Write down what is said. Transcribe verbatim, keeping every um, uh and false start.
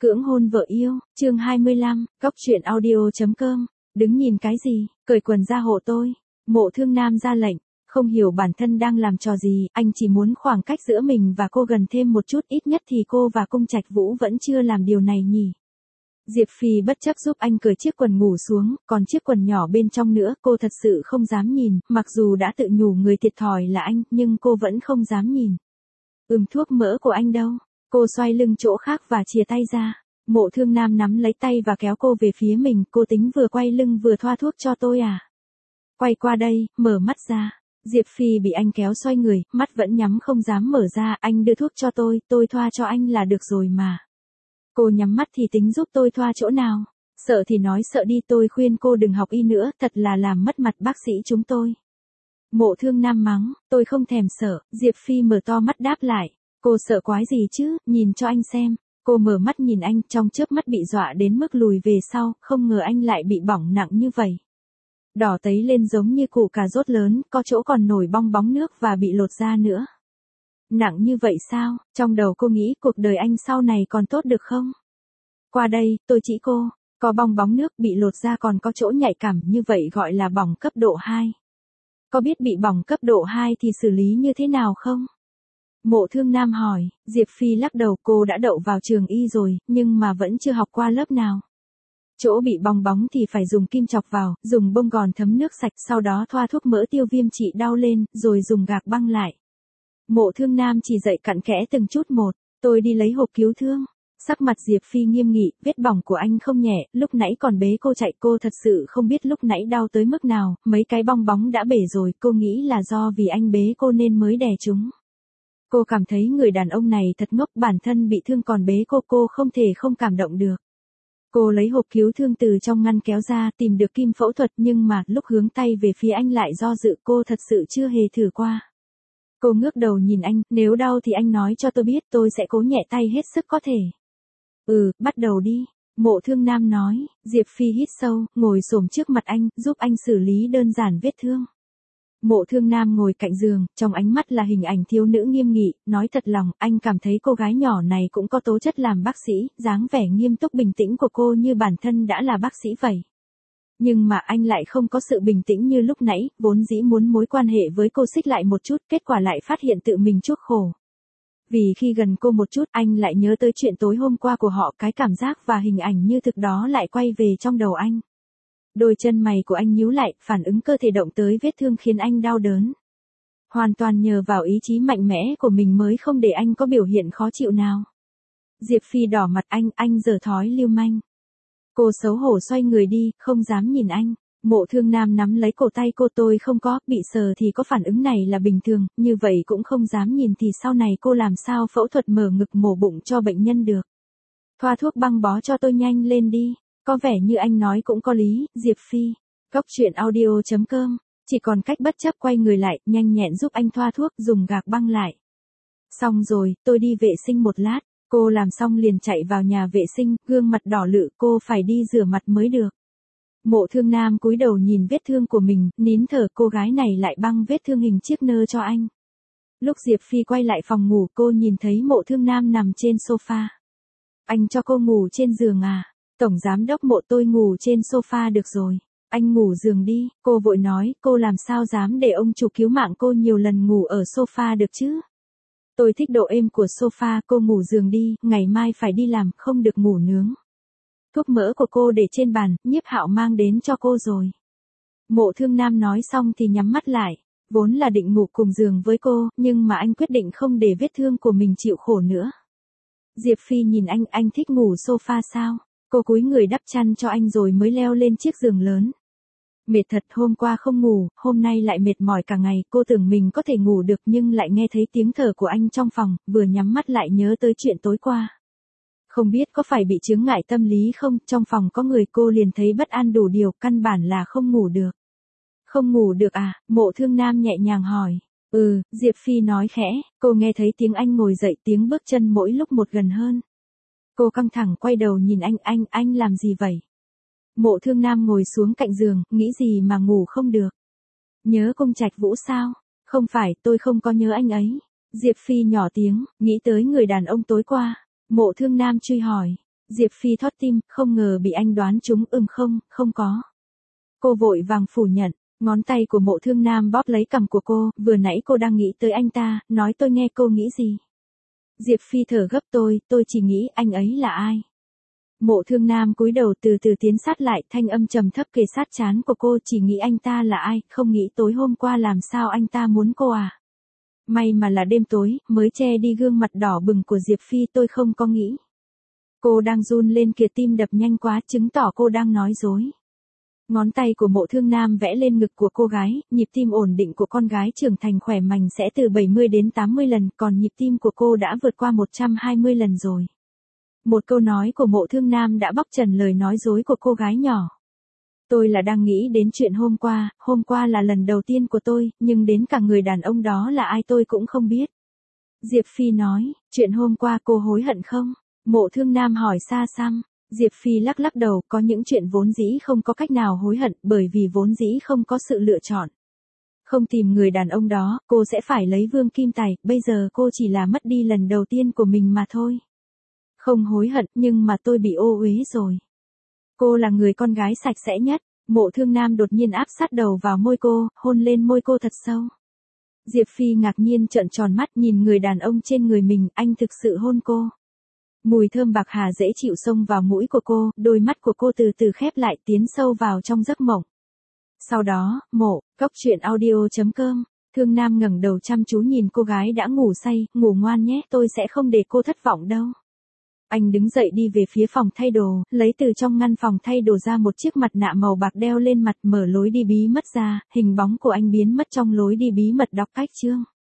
Cưỡng hôn vợ yêu, chương hai mươi lăm, góc truyện audio chấm com, đứng nhìn cái gì, cởi quần ra hộ tôi. Mộ Thương Nam ra lệnh, không hiểu bản thân đang làm trò gì, anh chỉ muốn khoảng cách giữa mình và cô gần thêm một chút, ít nhất thì cô và Cung Trạch Vũ vẫn chưa làm điều này nhỉ. Diệp Phi bất chấp giúp anh cởi chiếc quần ngủ xuống, còn chiếc quần nhỏ bên trong nữa, cô thật sự không dám nhìn, mặc dù đã tự nhủ người thiệt thòi là anh, nhưng cô vẫn không dám nhìn. Ừm, thuốc mỡ của anh đâu? Cô xoay lưng chỗ khác và chìa tay ra. Mộ Thương Nam nắm lấy tay và kéo cô về phía mình, cô tính vừa quay lưng vừa thoa thuốc cho tôi à? Quay qua đây, mở mắt ra. Diệp Phi bị anh kéo xoay người, mắt vẫn nhắm không dám mở ra, anh đưa thuốc cho tôi, tôi thoa cho anh là được rồi mà. Cô nhắm mắt thì tính giúp tôi thoa chỗ nào? Sợ thì nói sợ đi, tôi khuyên cô đừng học y nữa, thật là làm mất mặt bác sĩ chúng tôi. Mộ Thương Nam mắng, tôi không thèm sợ, Diệp Phi mở to mắt đáp lại. Cô sợ quái gì chứ, nhìn cho anh xem. Cô mở mắt nhìn anh, trong chớp mắt bị dọa đến mức lùi về sau, không ngờ anh lại bị bỏng nặng như vậy. Đỏ tấy lên giống như củ cà rốt lớn, có chỗ còn nổi bong bóng nước và bị lột da nữa. Nặng như vậy sao? Trong đầu cô nghĩ cuộc đời anh sau này còn tốt được không? Qua đây, tôi chỉ cô, có bong bóng nước, bị lột da còn có chỗ nhạy cảm như vậy gọi là bỏng cấp độ hai. Có biết bị bỏng cấp độ hai thì xử lý như thế nào không? Mộ Thương Nam hỏi, Diệp Phi lắc đầu, cô đã đậu vào trường y rồi, nhưng mà vẫn chưa học qua lớp nào. Chỗ bị bong bóng thì phải dùng kim chọc vào, dùng bông gòn thấm nước sạch, sau đó thoa thuốc mỡ tiêu viêm trị đau lên, rồi dùng gạc băng lại. Mộ Thương Nam chỉ dạy cặn kẽ từng chút một, tôi đi lấy hộp cứu thương. Sắc mặt Diệp Phi nghiêm nghị, vết bỏng của anh không nhẹ, lúc nãy còn bế cô chạy, cô thật sự không biết lúc nãy đau tới mức nào, mấy cái bong bóng đã bể rồi, cô nghĩ là do vì anh bế cô nên mới đè chúng. Cô cảm thấy người đàn ông này thật ngốc, bản thân bị thương còn bế cô, cô không thể không cảm động được. Cô lấy hộp cứu thương từ trong ngăn kéo ra, tìm được kim phẫu thuật, nhưng mà lúc hướng tay về phía anh lại do dự, cô thật sự chưa hề thử qua. Cô ngước đầu nhìn anh, nếu đau thì anh nói cho tôi biết, tôi sẽ cố nhẹ tay hết sức có thể. Ừ, bắt đầu đi. Mộ Thương Nam nói. Diệp Phi hít sâu, ngồi xổm trước mặt anh, giúp anh xử lý đơn giản vết thương. Mộ Thương Nam ngồi cạnh giường, trong ánh mắt là hình ảnh thiếu nữ nghiêm nghị, nói thật lòng, anh cảm thấy cô gái nhỏ này cũng có tố chất làm bác sĩ, dáng vẻ nghiêm túc bình tĩnh của cô như bản thân đã là bác sĩ vậy. Nhưng mà anh lại không có sự bình tĩnh như lúc nãy, vốn dĩ muốn mối quan hệ với cô xích lại một chút, kết quả lại phát hiện tự mình chuốc khổ. Vì khi gần cô một chút, anh lại nhớ tới chuyện tối hôm qua của họ, cái cảm giác và hình ảnh như thực đó lại quay về trong đầu anh. Đôi chân mày của anh nhíu lại, phản ứng cơ thể động tới vết thương khiến anh đau đớn. Hoàn toàn nhờ vào ý chí mạnh mẽ của mình mới không để anh có biểu hiện khó chịu nào. Diệp Phi đỏ mặt, anh, anh giở thói lưu manh. Cô xấu hổ xoay người đi, không dám nhìn anh. Mộ Thương Nam nắm lấy cổ tay cô, tôi không có, bị sờ thì có phản ứng này là bình thường, như vậy cũng không dám nhìn thì sau này cô làm sao phẫu thuật mở ngực mổ bụng cho bệnh nhân được. Thoa thuốc băng bó cho tôi nhanh lên đi. Có vẻ như anh nói cũng có lý, Diệp Phi. Góc truyện audio chấm com, chỉ còn cách bất chấp quay người lại, nhanh nhẹn giúp anh thoa thuốc, dùng gạc băng lại. Xong rồi, tôi đi vệ sinh một lát. Cô làm xong liền chạy vào nhà vệ sinh, gương mặt đỏ lự, cô phải đi rửa mặt mới được. Mộ Thương Nam cúi đầu nhìn vết thương của mình, nín thở, cô gái này lại băng vết thương hình chiếc nơ cho anh. Lúc Diệp Phi quay lại phòng ngủ, cô nhìn thấy Mộ Thương Nam nằm trên sofa. Anh cho cô ngủ trên giường à? Tổng giám đốc Mộ, tôi ngủ trên sofa được rồi. Anh ngủ giường đi, cô vội nói, cô làm sao dám để ông chủ cứu mạng cô nhiều lần ngủ ở sofa được chứ? Tôi thích độ êm của sofa, cô ngủ giường đi, ngày mai phải đi làm, không được ngủ nướng. Thuốc mỡ của cô để trên bàn, Nhiếp Hạo mang đến cho cô rồi. Mộ Thương Nam nói xong thì nhắm mắt lại, vốn là định ngủ cùng giường với cô, nhưng mà anh quyết định không để vết thương của mình chịu khổ nữa. Diệp Phi nhìn anh, anh thích ngủ sofa sao? Cô cúi người đắp chăn cho anh rồi mới leo lên chiếc giường lớn. Mệt thật, hôm qua không ngủ, hôm nay lại mệt mỏi cả ngày, cô tưởng mình có thể ngủ được nhưng lại nghe thấy tiếng thở của anh trong phòng, vừa nhắm mắt lại nhớ tới chuyện tối qua. Không biết có phải bị chướng ngại tâm lý không, trong phòng có người cô liền thấy bất an đủ điều, căn bản là không ngủ được. Không ngủ được à? Mộ Thương Nam nhẹ nhàng hỏi. Ừ, Diệp Phi nói khẽ, cô nghe thấy tiếng anh ngồi dậy, tiếng bước chân mỗi lúc một gần hơn. Cô căng thẳng quay đầu nhìn anh, anh, anh làm gì vậy? Mộ Thương Nam ngồi xuống cạnh giường, nghĩ gì mà ngủ không được? Nhớ Cung Trạch Vũ sao? Không phải, tôi không có nhớ anh ấy. Diệp Phi nhỏ tiếng, nghĩ tới người đàn ông tối qua. Mộ Thương Nam truy hỏi. Diệp Phi thót tim, không ngờ bị anh đoán trúng. Ừm không, không có. Cô vội vàng phủ nhận, ngón tay của Mộ Thương Nam bóp lấy cằm của cô, vừa nãy cô đang nghĩ tới anh ta, nói tôi nghe cô nghĩ gì. Diệp Phi thở gấp tôi, tôi chỉ nghĩ anh ấy là ai. Mộ Thương Nam cúi đầu từ từ tiến sát lại, thanh âm trầm thấp kề sát trán của cô, chỉ nghĩ anh ta là ai, không nghĩ tối hôm qua làm sao anh ta muốn cô à. May mà là đêm tối, mới che đi gương mặt đỏ bừng của Diệp Phi, tôi không có nghĩ. Cô đang run lên kìa, tim đập nhanh quá, chứng tỏ cô đang nói dối. Ngón tay của Mộ Thương Nam vẽ lên ngực của cô gái, nhịp tim ổn định của con gái trưởng thành khỏe mạnh sẽ từ bảy mươi đến tám mươi lần, còn nhịp tim của cô đã vượt qua một trăm hai mươi lần rồi. Một câu nói của Mộ Thương Nam đã bóc trần lời nói dối của cô gái nhỏ. Tôi là đang nghĩ đến chuyện hôm qua, hôm qua là lần đầu tiên của tôi, nhưng đến cả người đàn ông đó là ai tôi cũng không biết. Diệp Phi nói, chuyện hôm qua cô hối hận không? Mộ Thương Nam hỏi xa xăm. Diệp Phi lắc lắc đầu, có những chuyện vốn dĩ không có cách nào hối hận, bởi vì vốn dĩ không có sự lựa chọn. Không tìm người đàn ông đó, cô sẽ phải lấy Vương Kim Tài, bây giờ cô chỉ là mất đi lần đầu tiên của mình mà thôi. Không hối hận, nhưng mà tôi bị ô uế rồi. Cô là người con gái sạch sẽ nhất. Mộ Thương Nam đột nhiên áp sát đầu vào môi cô, hôn lên môi cô thật sâu. Diệp Phi ngạc nhiên trợn tròn mắt nhìn người đàn ông trên người mình, anh thực sự hôn cô. Mùi thơm bạc hà dễ chịu xông vào mũi của cô, đôi mắt của cô từ từ khép lại tiến sâu vào trong giấc mộng. Sau đó, mộ, cốc truyện audio chấm com, Thương Nam ngẩng đầu chăm chú nhìn cô gái đã ngủ say, ngủ ngoan nhé, tôi sẽ không để cô thất vọng đâu. Anh đứng dậy đi về phía phòng thay đồ, lấy từ trong ngăn phòng thay đồ ra một chiếc mặt nạ màu bạc đeo lên mặt, mở lối đi bí mật ra, hình bóng của anh biến mất trong lối đi bí mật đọc cách chương.